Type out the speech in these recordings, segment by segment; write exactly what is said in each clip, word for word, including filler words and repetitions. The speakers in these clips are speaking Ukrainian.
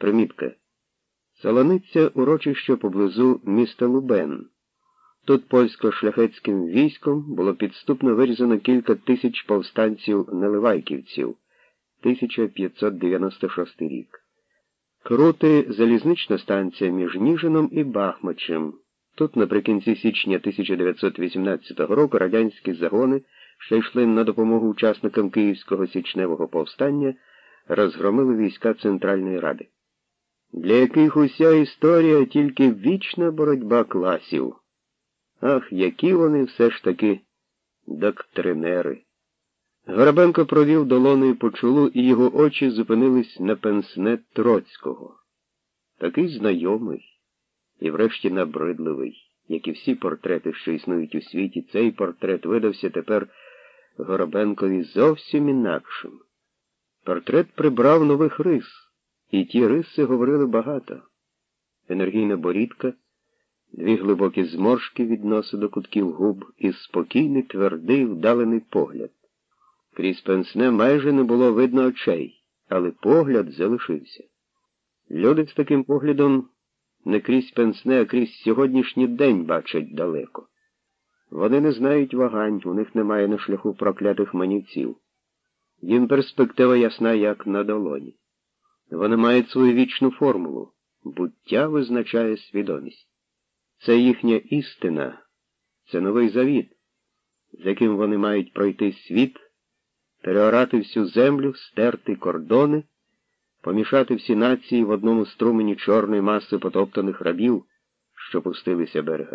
Примітка. Солониця – урочище поблизу міста Лубен. Тут польсько-шляхетським військом було підступно вирізано кілька тисяч повстанців-наливайківців. тисяча п'ятсот дев'яносто шостий рік. Крути – залізнична станція між Ніжином і Бахмачем. Тут наприкінці січня тисяча дев'ятсот вісімнадцятого року радянські загони, що йшли на допомогу учасникам Київського січневого повстання, розгромили війська Центральної Ради, для яких уся історія тільки вічна боротьба класів. Ах, які вони все ж таки доктринери. Горобенко провів долоною по чолу, і його очі зупинились на пенсне Троцького. Такий знайомий і врешті набридливий, як і всі портрети, що існують у світі, цей портрет видався тепер Горобенкові зовсім інакшим. Портрет прибрав нових рис, і ті риси говорили багато. Енергійна борідка, дві глибокі зморшки від носа до кутків губ і спокійний, твердий, вдалений погляд. Крізь пенсне майже не було видно очей, але погляд залишився. Люди з таким поглядом не крізь пенсне, а крізь сьогоднішній день бачать далеко. Вони не знають вагань, у них немає на шляху проклятих манівців. Їм перспектива ясна, як на долоні. Вони мають свою вічну формулу. Буття визначає свідомість. Це їхня істина, це новий завіт, з яким вони мають пройти світ, переорати всю землю, стерти кордони, помішати всі нації в одному струмені чорної маси потоптаних рабів, що пустилися берега.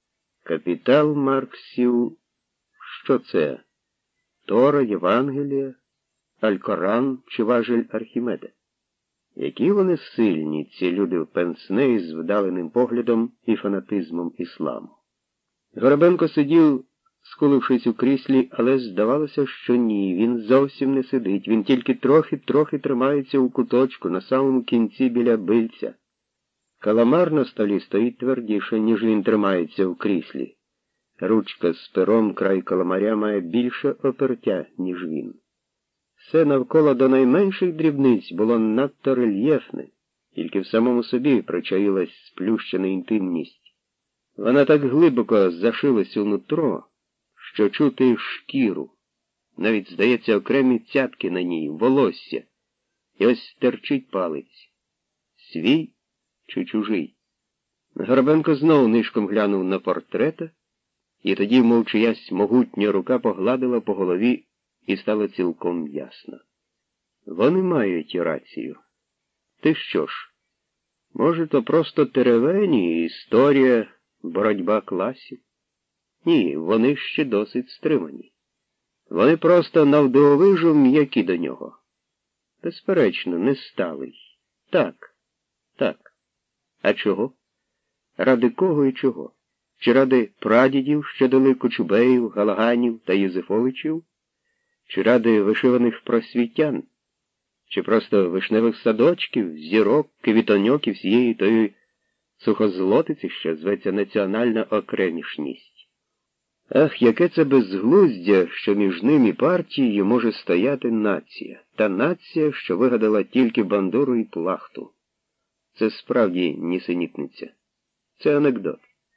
Капітал Марксів, що це? Тора, Євангелія, Аль-Коран чи важель Архімеда? Які вони сильні, ці люди в пенсне із вдаленим поглядом і фанатизмом ісламу. Горобенко сидів, скулившись у кріслі, але здавалося, що ні, він зовсім не сидить, він тільки трохи-трохи тримається у куточку, на самому кінці біля бильця. Каламар на столі стоїть твердіше, ніж він тримається у кріслі. Ручка з пером край каламаря має більше опертя, ніж він. Все навколо до найменших дрібниць було надто рельєфне, тільки в самому собі причаїлась сплющена інтимність. Вона так глибоко зашилась у нутро, що чути шкіру. Навіть, здається, окремі цятки на ній, волосся. І ось терчить палець. Свій чи чужий? Горобенко знову нишком глянув на портрета, і тоді, мов чиясь могутня рука погладила по голові, і стало цілком ясно. Вони мають рацію. Ти що ж? Може, то просто теревені, історія, боротьба класів? Ні, вони ще досить стримані. Вони просто навдивовижу м'які до нього. Безперечно, не сталий. Так, так. А чого? Ради кого і чого? Чи ради прадідів, що дали Кочубеїв, Галаганів та Юзефовичів? Чи ради вишиваних просвітян? Чи просто вишневих садочків, зірок, квітоньок і всієї тої сухозлотиці, що зветься національна окремішність? Ах, яке це безглуздя, що між ними і партією може стояти нація. Та нація, що вигадала тільки бандуру і плахту. Це справді нісенітниця. Це анекдот.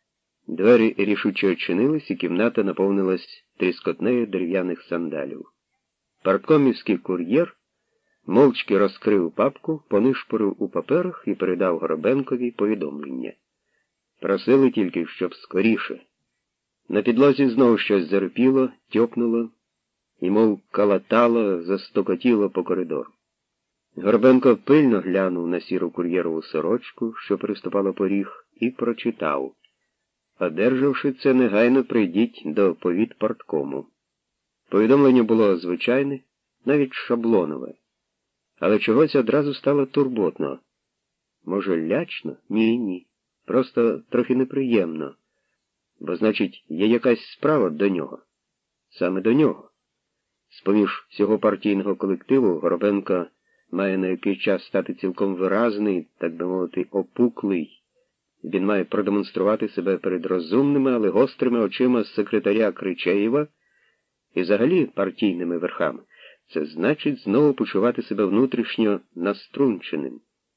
Двері рішуче очинились, і кімната наповнилась тріскотнею дерев'яних сандалів. Парткомівський кур'єр мовчки розкрив папку, понишпорив у паперах і передав Горобенкові повідомлення. Просили тільки, щоб скоріше. На підлозі знову щось зарипіло, тьопнуло і, мов калатало, застокотіло по коридору. Горобенко пильно глянув на сіру кур'єрову сорочку, що переступала поріг, і прочитав. Одержавши це, негайно прийдіть до повітпорткому. Повідомлення було звичайне, навіть шаблонове. Але чогось одразу стало турботно. Може, лячно? Ні, ні. Просто трохи неприємно. Бо, значить, є якась справа до нього. Саме до нього. З-поміж всього партійного колективу Горобенко має на який час стати цілком виразний, так би мовити, опуклий. Він має продемонструвати себе перед розумними, але гострими очима секретаря Кричеєва і взагалі партійними верхами. Це значить знову почувати себе внутрішньо наструнченим.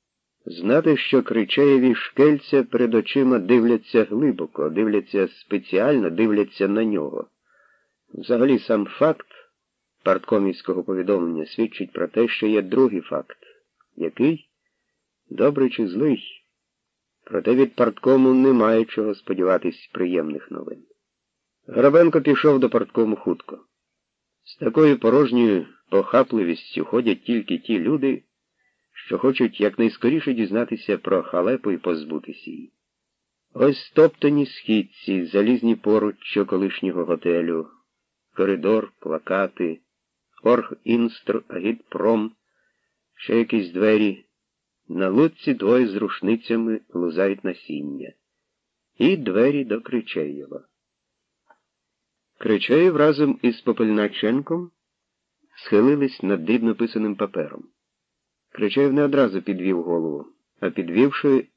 Знати, що Кричаєві шкельця перед очима дивляться глибоко, дивляться спеціально, дивляться на нього. Взагалі сам факт парткомівського повідомлення свідчить про те, що є другий факт. Який? Добрий чи злий? Проте від парткому немає чого сподіватись приємних новин. Грабенко пішов до парткому хутко. З такою порожньою похапливістю ходять тільки ті люди, що хочуть якнайскоріше дізнатися про халепу і позбутися її. Ось стоптані східці, залізні поруччя колишнього готелю, коридор, плакати, Оргінстр, Агітпром, ще якісь двері. На лодці двоє з рушницями лузають насіння. І двері до Кричаєва. Кричаєв разом із Попельначенком схилились над дрібно писаним папером. Кричаєв не одразу підвів голову, а підвівши,